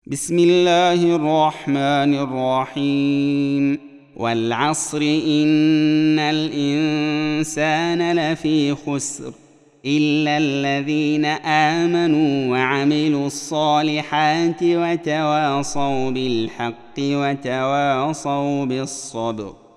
بسم الله الرحمن الرحيم. والعصر إن الإنسان لفي خسر إلا الذين آمنوا وعملوا الصالحات وتواصوا بالحق وتواصوا بالصبر.